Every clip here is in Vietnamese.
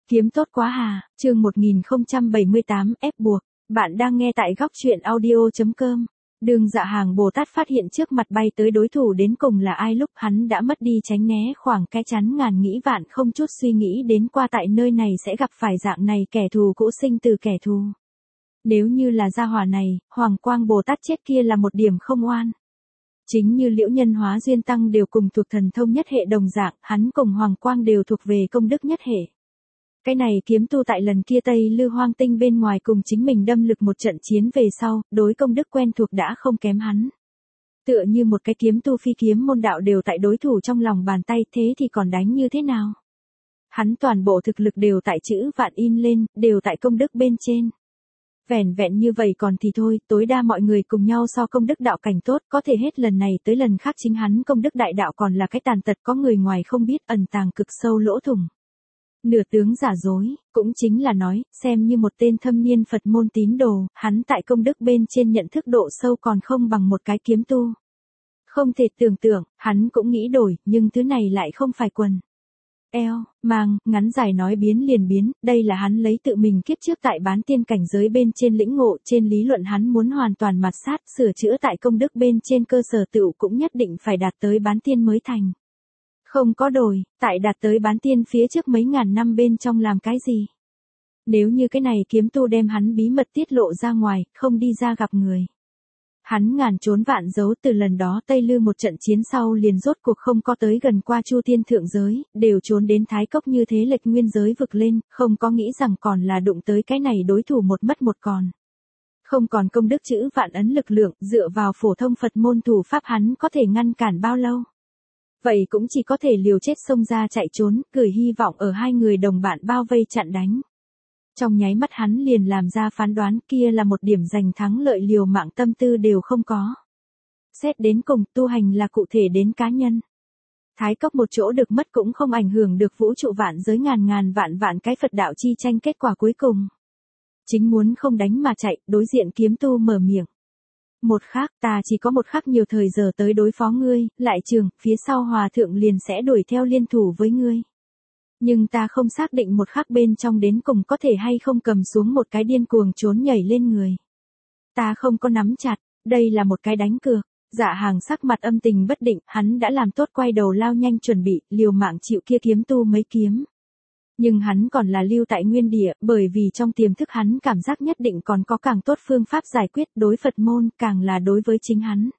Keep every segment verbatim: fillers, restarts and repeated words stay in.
Kiếm tốt quá hà, chương một nghìn không trăm bảy mươi tám, ép buộc. Bạn đang nghe tại góc truyện audio chấm com. Đường Dạ Hàng Bồ Tát phát hiện trước mặt bay tới đối thủ đến cùng là ai lúc hắn đã mất đi tránh né khoảng cái chắn ngàn nghĩ vạn không chút suy nghĩ đến qua tại nơi này sẽ gặp phải dạng này kẻ thù cũ sinh từ kẻ thù. Nếu như là gia hỏa này, Hoàng Quang Bồ Tát chết kia là một điểm không oan. Chính như Liễu Nhân Hóa Duyên Tăng đều cùng thuộc thần thông nhất hệ đồng dạng, hắn cùng Hoàng Quang đều thuộc về công đức nhất hệ. Cái này kiếm tu tại lần kia Tây Lư Hoang Tinh bên ngoài cùng chính mình đâm lực một trận chiến về sau, đối công đức quen thuộc đã không kém hắn. Tựa như một cái kiếm tu phi kiếm môn đạo đều tại đối thủ trong lòng bàn tay, thế thì còn đánh như thế nào? Hắn toàn bộ thực lực đều tại chữ vạn in lên, đều tại công đức bên trên. Vẻn vẹn như vậy còn thì thôi, tối đa mọi người cùng nhau so công đức đạo cảnh tốt, có thể hết lần này tới lần khác chính hắn công đức đại đạo còn là cái tàn tật có người ngoài không biết ẩn tàng cực sâu lỗ thủng. Nửa tướng giả dối, cũng chính là nói, xem như một tên thâm niên Phật môn tín đồ, hắn tại công đức bên trên nhận thức độ sâu còn không bằng một cái kiếm tu. Không thể tưởng tượng, hắn cũng nghĩ đổi, nhưng thứ này lại không phải quần. Eo, mang, ngắn dài nói biến liền biến, đây là hắn lấy tự mình kiếp trước tại bán tiên cảnh giới bên trên lĩnh ngộ, trên lý luận hắn muốn hoàn toàn mạt sát, sửa chữa tại công đức bên trên cơ sở tựu cũng nhất định phải đạt tới bán tiên mới thành. Không có đổi, tại đạt tới bán tiên phía trước mấy ngàn năm bên trong làm cái gì? Nếu như cái này kiếm tu đem hắn bí mật tiết lộ ra ngoài, không đi ra gặp người. Hắn ngàn trốn vạn giấu từ lần đó Tây Lư một trận chiến sau liền rốt cuộc không có tới gần qua Chu Thiên thượng giới, đều trốn đến Thái Cốc như thế lệch nguyên giới vực lên, không có nghĩ rằng còn là đụng tới cái này đối thủ một mất một còn. Không còn công đức chữ vạn ấn lực lượng, dựa vào phổ thông Phật môn thủ pháp hắn có thể ngăn cản bao lâu? Vậy cũng chỉ có thể liều chết xông ra chạy trốn, gửi hy vọng ở hai người đồng bạn bao vây chặn đánh. Trong nháy mắt hắn liền làm ra phán đoán kia là một điểm giành thắng lợi liều mạng tâm tư đều không có. Xét đến cùng tu hành là cụ thể đến cá nhân. Thái Cốc một chỗ được mất cũng không ảnh hưởng được vũ trụ vạn giới ngàn ngàn vạn vạn cái Phật đạo chi tranh kết quả cuối cùng. Chính muốn không đánh mà chạy, đối diện kiếm tu mở miệng. Một khắc ta chỉ có một khắc nhiều thời giờ tới đối phó ngươi, lại trường, phía sau hòa thượng liền sẽ đuổi theo liên thủ với ngươi. Nhưng ta không xác định một khắc bên trong đến cùng có thể hay không cầm xuống một cái điên cuồng trốn nhảy lên người. Ta không có nắm chặt, đây là một cái đánh cược. Dạ Hàng sắc mặt âm tình bất định, hắn đã làm tốt quay đầu lao nhanh chuẩn bị, liều mạng chịu kia kiếm tu mấy kiếm. Nhưng hắn còn là lưu tại nguyên địa, bởi vì trong tiềm thức hắn cảm giác nhất định còn có càng tốt phương pháp giải quyết đối Phật môn, càng là đối với chính hắn.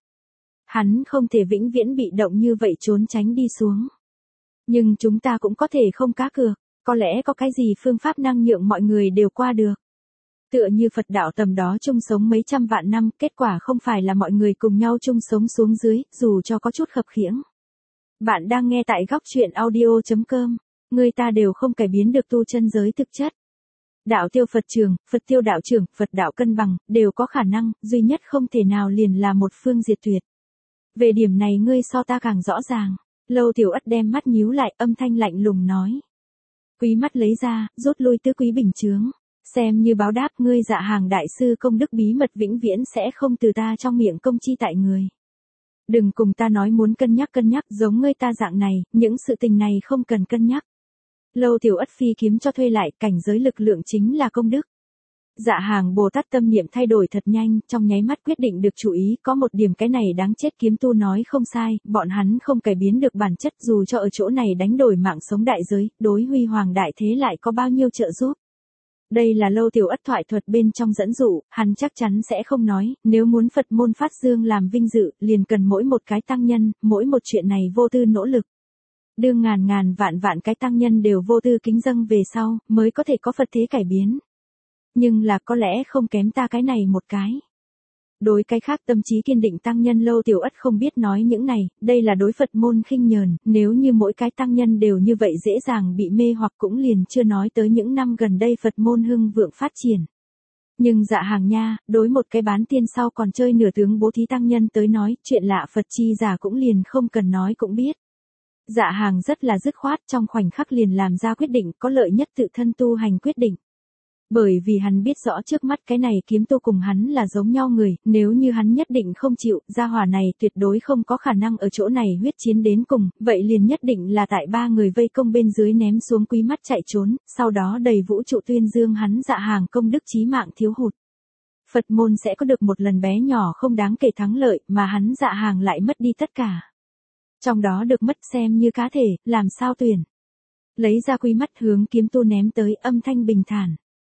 Hắn không thể vĩnh viễn bị động như vậy trốn tránh đi xuống. Nhưng chúng ta cũng có thể không cá cược, có lẽ có cái gì phương pháp năng nhượng mọi người đều qua được. Tựa như Phật đạo tầm đó chung sống mấy trăm vạn năm, kết quả không phải là mọi người cùng nhau chung sống xuống dưới, dù cho có chút khập khiễng. Bạn đang nghe tại góc truyện audio chấm com. Người ta đều không cải biến được tu chân giới thực chất. Đạo tiêu Phật trường, Phật tiêu đạo trưởng, Phật đạo cân bằng, đều có khả năng, duy nhất không thể nào liền là một phương diệt tuyệt. Về điểm này ngươi so ta càng rõ ràng. Lâu Tiểu Ất đem mắt nhíu lại, âm thanh lạnh lùng nói. Quý mắt lấy ra, rút lui tứ quý bình chướng. Xem như báo đáp ngươi Dạ Hàng đại sư công đức bí mật vĩnh viễn sẽ không từ ta trong miệng công chi tại người. Đừng cùng ta nói muốn cân nhắc cân nhắc giống ngươi ta dạng này, những sự tình này không cần cân nhắc. Lâu Tiểu Ất phi kiếm cho thuê lại, cảnh giới lực lượng chính là công đức. Dạ Hàng Bồ Tát tâm niệm thay đổi thật nhanh, trong nháy mắt quyết định được chú ý, có một điểm cái này đáng chết kiếm tu nói không sai, bọn hắn không cải biến được bản chất dù cho ở chỗ này đánh đổi mạng sống đại giới, đối huy hoàng đại thế lại có bao nhiêu trợ giúp. Đây là Lâu Tiểu Ất thoại thuật bên trong dẫn dụ, hắn chắc chắn sẽ không nói, nếu muốn Phật môn phát dương làm vinh dự, liền cần mỗi một cái tăng nhân, mỗi một chuyện này vô tư nỗ lực. Đương ngàn ngàn vạn vạn cái tăng nhân đều vô tư kính dâng về sau, mới có thể có Phật thế cải biến. Nhưng là có lẽ không kém ta cái này một cái. Đối cái khác tâm trí kiên định tăng nhân Lâu Tiểu Ất không biết nói những này, đây là đối Phật môn khinh nhờn, nếu như mỗi cái tăng nhân đều như vậy dễ dàng bị mê hoặc cũng liền chưa nói tới những năm gần đây Phật môn hưng vượng phát triển. Nhưng Dạ Hàng nha, đối một cái bán tiên sau còn chơi nửa tướng bố thí tăng nhân tới nói, chuyện lạ Phật chi giả cũng liền không cần nói cũng biết. Dạ Hàng rất là dứt khoát trong khoảnh khắc liền làm ra quyết định có lợi nhất tự thân tu hành quyết định. Bởi vì hắn biết rõ trước mắt cái này kiếm tu cùng hắn là giống nhau người, nếu như hắn nhất định không chịu, gia hỏa này tuyệt đối không có khả năng ở chỗ này huyết chiến đến cùng, vậy liền nhất định là tại ba người vây công bên dưới ném xuống quý mắt chạy trốn, sau đó đầy vũ trụ tuyên dương hắn Dạ Hàng công đức chí mạng thiếu hụt. Phật môn sẽ có được một lần bé nhỏ không đáng kể thắng lợi, mà hắn Dạ Hàng lại mất đi tất cả. Trong đó được mất xem như cá thể, làm sao tuyển. Lấy ra quý mắt hướng kiếm tu ném tới, âm thanh bình thản.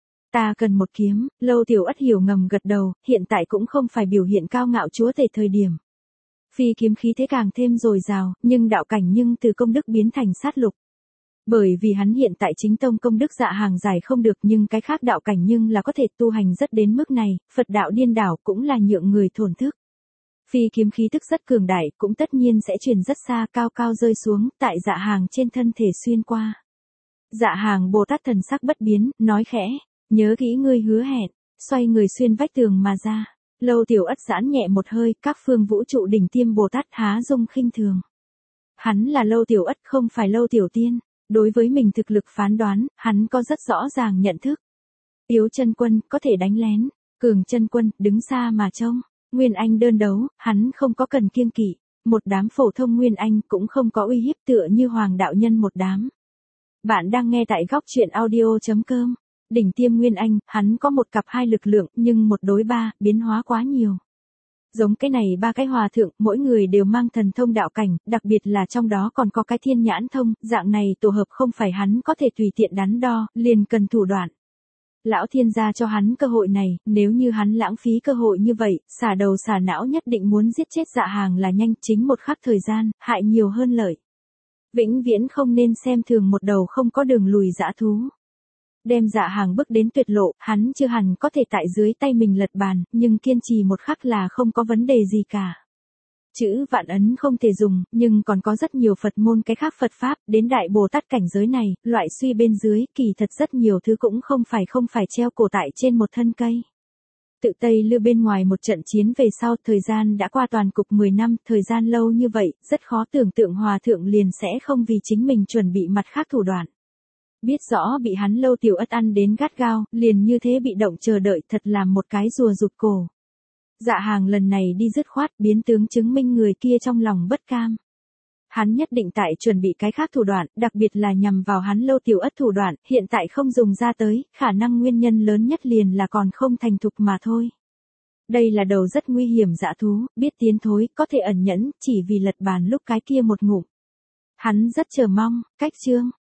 Ta cần một kiếm, Lâu Tiểu Ất hiểu ngầm gật đầu, hiện tại cũng không phải biểu hiện cao ngạo chúa tể thời điểm. Phi kiếm khí thế càng thêm dồi dào, nhưng đạo cảnh nhưng từ công đức biến thành sát lục. Bởi vì hắn hiện tại chính tông công đức Dạ Hàng giải không được, nhưng cái khác đạo cảnh nhưng là có thể tu hành rất đến mức này, Phật đạo điên đảo cũng là nhượng người thổn thức. Phi kiếm khí tức rất cường đại, cũng tất nhiên sẽ truyền rất xa, cao cao rơi xuống, tại Dạ Hàng trên thân thể xuyên qua. Dạ Hàng Bồ Tát thần sắc bất biến, nói khẽ, nhớ kỹ ngươi hứa hẹn, xoay người xuyên vách tường mà ra. Lâu Tiểu Ất giãn nhẹ một hơi, các phương vũ trụ đỉnh tiêm Bồ Tát há dung khinh thường. Hắn là Lâu Tiểu Ất không phải Lâu Tiểu Tiên, đối với mình thực lực phán đoán, hắn có rất rõ ràng nhận thức. Yếu chân quân, có thể đánh lén, cường chân quân, đứng xa mà trông. Nguyên Anh đơn đấu, hắn không có cần kiêng kỵ, một đám phổ thông Nguyên Anh cũng không có uy hiếp tựa như Hoàng đạo nhân một đám. Bạn đang nghe tại góc truyện audio chấm com. Đỉnh tiêm Nguyên Anh, hắn có một cặp hai lực lượng, nhưng một đối ba, biến hóa quá nhiều. Giống cái này ba cái hòa thượng, mỗi người đều mang thần thông đạo cảnh, đặc biệt là trong đó còn có cái thiên nhãn thông, dạng này tổ hợp không phải hắn có thể tùy tiện đắn đo, liền cần thủ đoạn. Lão thiên gia cho hắn cơ hội này, nếu như hắn lãng phí cơ hội như vậy, xả đầu xả não nhất định muốn giết chết Dạ Hàng là nhanh, chính một khắc thời gian, hại nhiều hơn lợi. Vĩnh viễn không nên xem thường một đầu không có đường lùi dã thú. Đem Dạ Hàng bước đến tuyệt lộ, hắn chưa hẳn có thể tại dưới tay mình lật bàn, nhưng kiên trì một khắc là không có vấn đề gì cả. Chữ vạn ấn không thể dùng, nhưng còn có rất nhiều Phật môn cái khác Phật Pháp, đến Đại Bồ Tát cảnh giới này, loại suy bên dưới, kỳ thật rất nhiều thứ cũng không phải không phải treo cổ tại trên một thân cây. Tự Tây Lư bên ngoài một trận chiến về sau, thời gian đã qua toàn cục mười năm, thời gian lâu như vậy, rất khó tưởng tượng Hòa Thượng liền sẽ không vì chính mình chuẩn bị mặt khác thủ đoạn. Biết rõ bị hắn Lâu Tiểu Ất ăn đến gắt gao, liền như thế bị động chờ đợi, thật làm một cái rùa rụt cổ. Dạ Hàng lần này đi dứt khoát, biến tướng chứng minh người kia trong lòng bất cam. Hắn nhất định tại chuẩn bị cái khác thủ đoạn, đặc biệt là nhằm vào hắn Lâu Tiểu Ất thủ đoạn, hiện tại không dùng ra tới, khả năng nguyên nhân lớn nhất liền là còn không thành thục mà thôi. Đây là đầu rất nguy hiểm dã thú, biết tiến thối, có thể ẩn nhẫn, chỉ vì lật bàn lúc cái kia một ngụm. Hắn rất chờ mong, cách chương.